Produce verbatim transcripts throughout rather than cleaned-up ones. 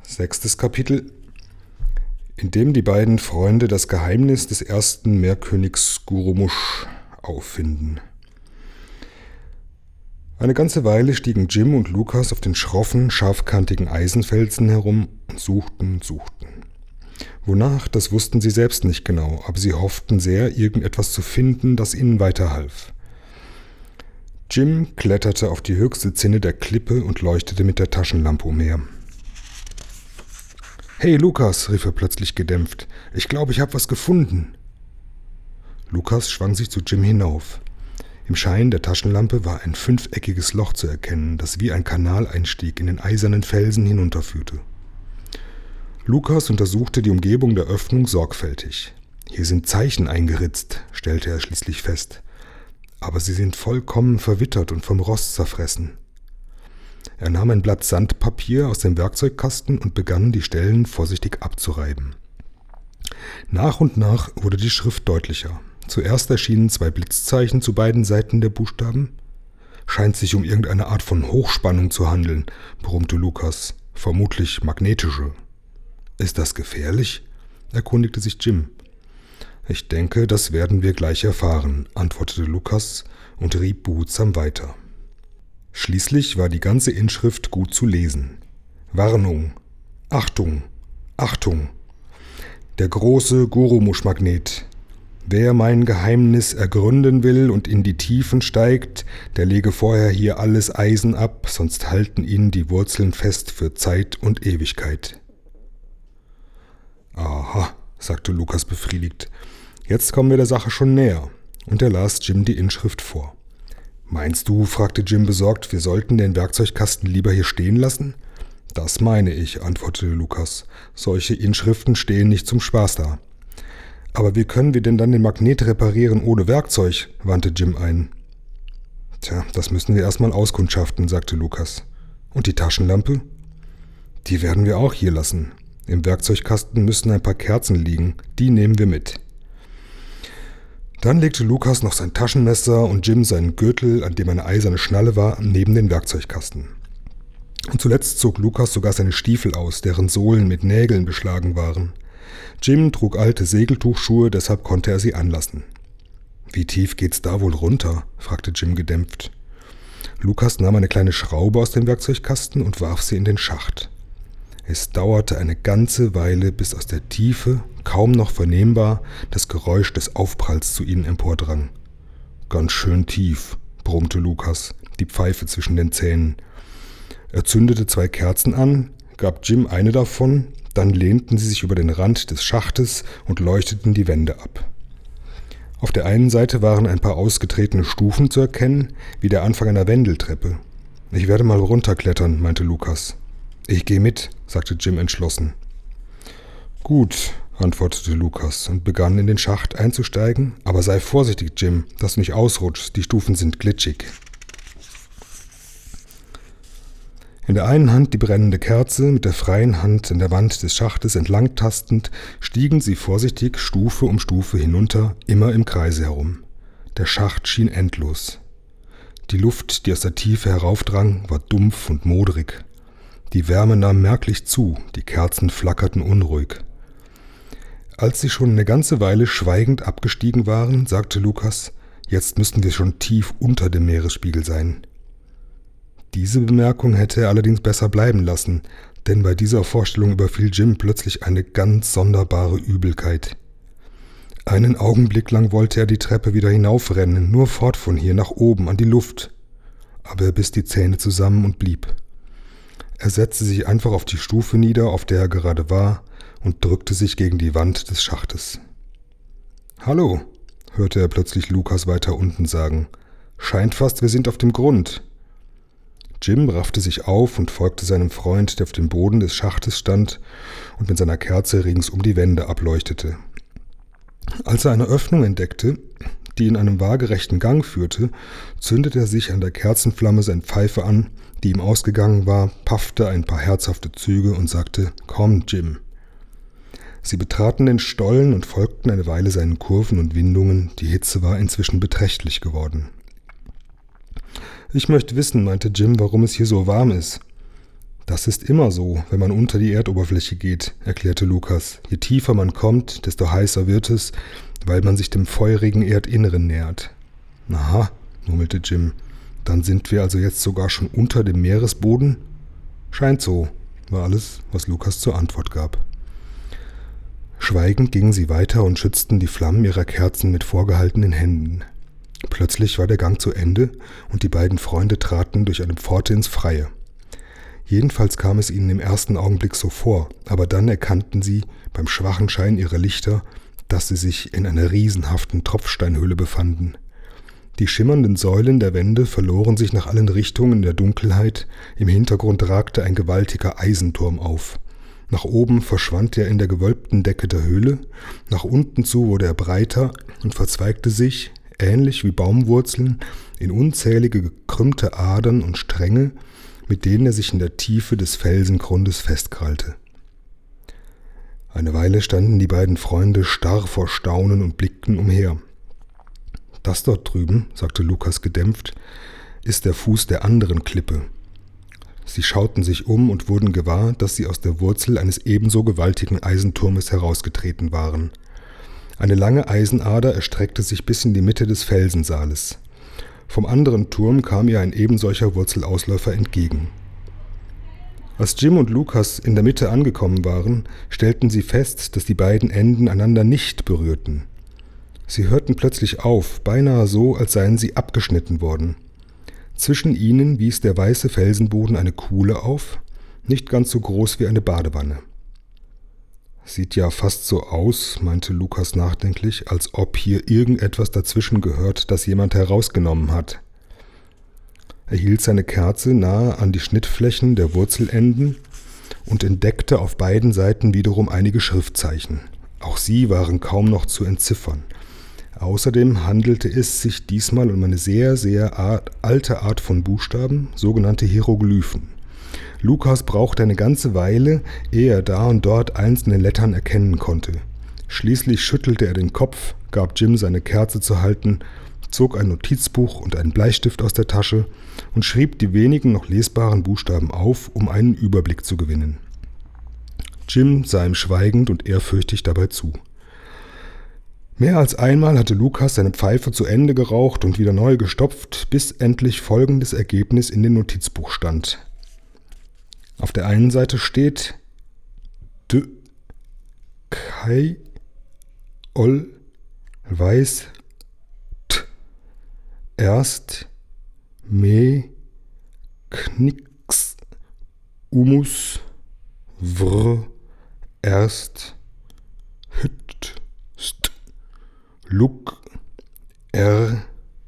Sechstes Kapitel, in dem die beiden Freunde das Geheimnis des ersten Meerkönigs Gurumush auffinden. Eine ganze Weile stiegen Jim und Lukas auf den schroffen, scharfkantigen Eisenfelsen herum und suchten und suchten. Wonach, das wussten sie selbst nicht genau, aber sie hofften sehr, irgendetwas zu finden, das ihnen weiterhalf. Jim kletterte auf die höchste Zinne der Klippe und leuchtete mit der Taschenlampe umher. »Hey Lukas«, rief er plötzlich gedämpft, »ich glaube, ich habe was gefunden.« Lukas schwang sich zu Jim hinauf. Im Schein der Taschenlampe war ein fünfeckiges Loch zu erkennen, das wie ein Kanaleinstieg in den eisernen Felsen hinunterführte. Lukas untersuchte die Umgebung der Öffnung sorgfältig. »Hier sind Zeichen eingeritzt«, stellte er schließlich fest. »Aber sie sind vollkommen verwittert und vom Rost zerfressen.« Er nahm ein Blatt Sandpapier aus dem Werkzeugkasten und begann, die Stellen vorsichtig abzureiben. Nach und nach wurde die Schrift deutlicher. Zuerst erschienen zwei Blitzzeichen zu beiden Seiten der Buchstaben. »Scheint sich um irgendeine Art von Hochspannung zu handeln«, brummte Lukas. »Vermutlich magnetische.« »Ist das gefährlich?« erkundigte sich Jim. »Ich denke, das werden wir gleich erfahren«, antwortete Lukas und rieb behutsam weiter. Schließlich war die ganze Inschrift gut zu lesen. Warnung, Achtung, Achtung. Der große Gurumush-Magnet. Wer mein Geheimnis ergründen will und in die Tiefen steigt, der lege vorher hier alles Eisen ab, sonst halten ihn die Wurzeln fest für Zeit und Ewigkeit. Aha, sagte Lukas befriedigt. Jetzt kommen wir der Sache schon näher. Und er las Jim die Inschrift vor. »Meinst du«, fragte Jim besorgt, »wir sollten den Werkzeugkasten lieber hier stehen lassen?« »Das meine ich«, antwortete Lukas. »Solche Inschriften stehen nicht zum Spaß da.« »Aber wie können wir denn dann den Magnet reparieren ohne Werkzeug?« wandte Jim ein. »Tja, das müssen wir erstmal auskundschaften«, sagte Lukas. »Und die Taschenlampe?« »Die werden wir auch hier lassen. Im Werkzeugkasten müssen ein paar Kerzen liegen. Die nehmen wir mit.« Dann legte Lukas noch sein Taschenmesser und Jim seinen Gürtel, an dem eine eiserne Schnalle war, neben den Werkzeugkasten. Und zuletzt zog Lukas sogar seine Stiefel aus, deren Sohlen mit Nägeln beschlagen waren. Jim trug alte Segeltuchschuhe, deshalb konnte er sie anlassen. »Wie tief geht's da wohl runter?« fragte Jim gedämpft. Lukas nahm eine kleine Schraube aus dem Werkzeugkasten und warf sie in den Schacht. Es dauerte eine ganze Weile, bis aus der Tiefe, kaum noch vernehmbar, das Geräusch des Aufpralls zu ihnen empordrang. »Ganz schön tief«, brummte Lukas, die Pfeife zwischen den Zähnen. Er zündete zwei Kerzen an, gab Jim eine davon, dann lehnten sie sich über den Rand des Schachtes und leuchteten die Wände ab. Auf der einen Seite waren ein paar ausgetretene Stufen zu erkennen, wie der Anfang einer Wendeltreppe. »Ich werde mal runterklettern«, meinte Lukas. »Ich gehe mit«, sagte Jim entschlossen. »Gut«, antwortete Lukas und begann in den Schacht einzusteigen. »Aber sei vorsichtig, Jim, dass du nicht ausrutschst, die Stufen sind glitschig.« In der einen Hand die brennende Kerze, mit der freien Hand an der Wand des Schachtes entlang tastend, stiegen sie vorsichtig Stufe um Stufe hinunter, immer im Kreise herum. Der Schacht schien endlos. Die Luft, die aus der Tiefe heraufdrang, war dumpf und modrig. Die Wärme nahm merklich zu, die Kerzen flackerten unruhig. Als sie schon eine ganze Weile schweigend abgestiegen waren, sagte Lukas, »Jetzt müssten wir schon tief unter dem Meeresspiegel sein.« Diese Bemerkung hätte er allerdings besser bleiben lassen, denn bei dieser Vorstellung überfiel Jim plötzlich eine ganz sonderbare Übelkeit. Einen Augenblick lang wollte er die Treppe wieder hinaufrennen, nur fort von hier nach oben an die Luft. Aber er biss die Zähne zusammen und blieb. Er setzte sich einfach auf die Stufe nieder, auf der er gerade war, und drückte sich gegen die Wand des Schachtes. »Hallo«, hörte er plötzlich Lukas weiter unten sagen. »Scheint fast, wir sind auf dem Grund.« Jim raffte sich auf und folgte seinem Freund, der auf dem Boden des Schachtes stand und mit seiner Kerze ringsum die Wände ableuchtete. Als er eine Öffnung entdeckte, die in einem waagerechten Gang führte, zündete er sich an der Kerzenflamme seine Pfeife an, die ihm ausgegangen war, paffte ein paar herzhafte Züge und sagte, »Komm, Jim.« Sie betraten den Stollen und folgten eine Weile seinen Kurven und Windungen, die Hitze war inzwischen beträchtlich geworden. »Ich möchte wissen«, meinte Jim, »warum es hier so warm ist.« Das ist immer so, wenn man unter die Erdoberfläche geht, erklärte Lukas. Je tiefer man kommt, desto heißer wird es, weil man sich dem feurigen Erdinneren nähert. Aha, murmelte Jim. Dann sind wir also jetzt sogar schon unter dem Meeresboden? Scheint so, war alles, was Lukas zur Antwort gab. Schweigend gingen sie weiter und schützten die Flammen ihrer Kerzen mit vorgehaltenen Händen. Plötzlich war der Gang zu Ende und die beiden Freunde traten durch eine Pforte ins Freie. Jedenfalls kam es ihnen im ersten Augenblick so vor, aber dann erkannten sie beim schwachen Schein ihrer Lichter, dass sie sich in einer riesenhaften Tropfsteinhöhle befanden. Die schimmernden Säulen der Wände verloren sich nach allen Richtungen in der Dunkelheit, im Hintergrund ragte ein gewaltiger Eisenturm auf. Nach oben verschwand er in der gewölbten Decke der Höhle, nach unten zu wurde er breiter und verzweigte sich, ähnlich wie Baumwurzeln, in unzählige gekrümmte Adern und Stränge, mit denen er sich in der Tiefe des Felsengrundes festkrallte. Eine Weile standen die beiden Freunde starr vor Staunen und blickten umher. »Das dort drüben«, sagte Lukas gedämpft, »ist der Fuß der anderen Klippe.« Sie schauten sich um und wurden gewahr, dass sie aus der Wurzel eines ebenso gewaltigen Eisenturmes herausgetreten waren. Eine lange Eisenader erstreckte sich bis in die Mitte des Felsensaales. Vom anderen Turm kam ihr ein ebensolcher Wurzelausläufer entgegen. Als Jim und Lukas in der Mitte angekommen waren, stellten sie fest, dass die beiden Enden einander nicht berührten. Sie hörten plötzlich auf, beinahe so, als seien sie abgeschnitten worden. Zwischen ihnen wies der weiße Felsenboden eine Kuhle auf, nicht ganz so groß wie eine Badewanne. »Sieht ja fast so aus«, meinte Lukas nachdenklich, »als ob hier irgendetwas dazwischen gehört, das jemand herausgenommen hat.« Er hielt seine Kerze nahe an die Schnittflächen der Wurzelenden und entdeckte auf beiden Seiten wiederum einige Schriftzeichen. Auch sie waren kaum noch zu entziffern. Außerdem handelte es sich diesmal um eine sehr, sehr art, alte Art von Buchstaben, sogenannte Hieroglyphen. Lukas brauchte eine ganze Weile, ehe er da und dort einzelne Lettern erkennen konnte. Schließlich schüttelte er den Kopf, gab Jim seine Kerze zu halten, zog ein Notizbuch und einen Bleistift aus der Tasche und schrieb die wenigen noch lesbaren Buchstaben auf, um einen Überblick zu gewinnen. Jim sah ihm schweigend und ehrfürchtig dabei zu. Mehr als einmal hatte Lukas seine Pfeife zu Ende geraucht und wieder neu gestopft, bis endlich folgendes Ergebnis in dem Notizbuch stand. Auf der einen Seite steht D Kai Ol Weiß T Erst Me Knicks Umus Vr Erst Hüt St Luk Er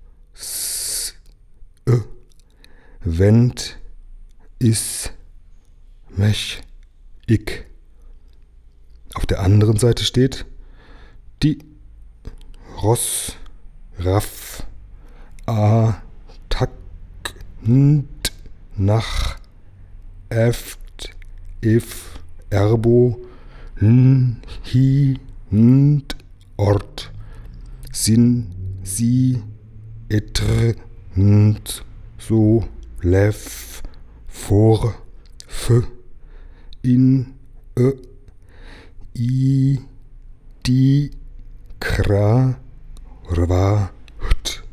S Ö Wend Is Mech Ik. Auf der anderen Seite steht Die Ross Raff A Tak Nt Nach Eft If Erbo N Hi Nt Ort Sin Si Etr Nt So Lev For F In Ö I Di Kra Rwa Ht.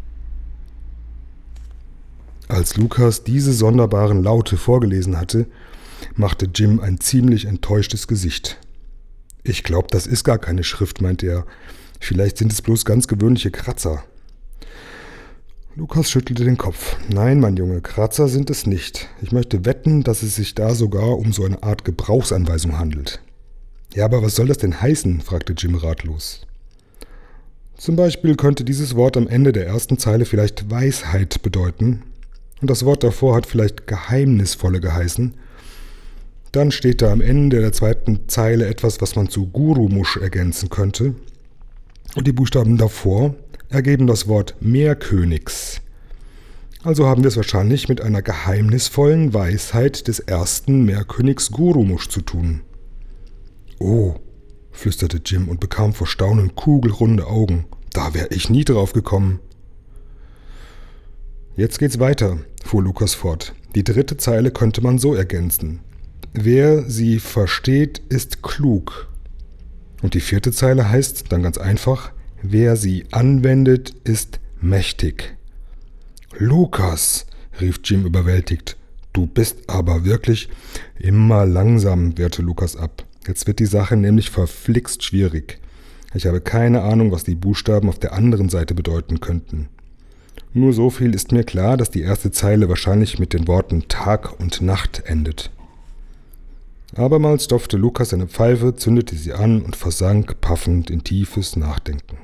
Als Lukas diese sonderbaren Laute vorgelesen hatte, machte Jim ein ziemlich enttäuschtes Gesicht. »Ich glaube, das ist gar keine Schrift«, meinte er. »Vielleicht sind es bloß ganz gewöhnliche Kratzer.« Lukas schüttelte den Kopf. »Nein, mein Junge, Kratzer sind es nicht. Ich möchte wetten, dass es sich da sogar um so eine Art Gebrauchsanweisung handelt.« »Ja, aber was soll das denn heißen?« fragte Jim ratlos. »Zum Beispiel könnte dieses Wort am Ende der ersten Zeile vielleicht Weisheit bedeuten und das Wort davor hat vielleicht Geheimnisvolle geheißen. Dann steht da am Ende der zweiten Zeile etwas, was man zu Gurumusch ergänzen könnte. Und die Buchstaben davor ergeben das Wort Meerkönigs. Also haben wir es wahrscheinlich mit einer geheimnisvollen Weisheit des ersten Meerkönigs Gurumusch zu tun.« »Oh«, flüsterte Jim und bekam vor Staunen kugelrunde Augen. »Da wäre ich nie drauf gekommen.« Jetzt geht's weiter, fuhr Lukas fort. Die dritte Zeile könnte man so ergänzen. Wer sie versteht, ist klug. Und die vierte Zeile heißt dann ganz einfach, wer sie anwendet, ist mächtig. Lukas, rief Jim überwältigt, du bist aber wirklich immer langsam, wehrte Lukas ab. Jetzt wird die Sache nämlich verflixt schwierig. Ich habe keine Ahnung, was die Buchstaben auf der anderen Seite bedeuten könnten. Nur so viel ist mir klar, dass die erste Zeile wahrscheinlich mit den Worten Tag und Nacht endet. Abermals stopfte Lukas eine Pfeife, zündete sie an und versank paffend in tiefes Nachdenken.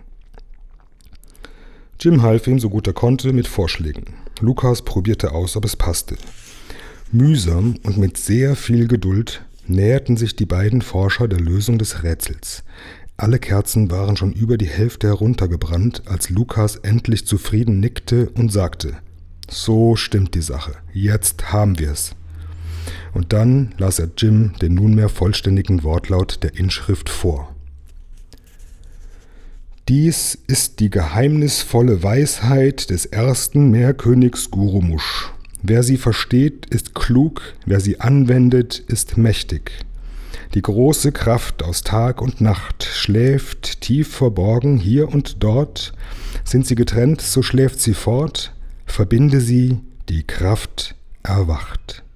Jim half ihm, so gut er konnte, mit Vorschlägen. Lukas probierte aus, ob es passte. Mühsam und mit sehr viel Geduld näherten sich die beiden Forscher der Lösung des Rätsels. Alle Kerzen waren schon über die Hälfte heruntergebrannt, als Lukas endlich zufrieden nickte und sagte, so stimmt die Sache, jetzt haben wir's. Und dann las er Jim den nunmehr vollständigen Wortlaut der Inschrift vor. Dies ist die geheimnisvolle Weisheit des ersten Meerkönigs Gurumush. Wer sie versteht, ist klug, wer sie anwendet, ist mächtig. Die große Kraft aus Tag und Nacht schläft tief verborgen hier und dort. Sind sie getrennt, so schläft sie fort. Verbinde sie, die Kraft erwacht.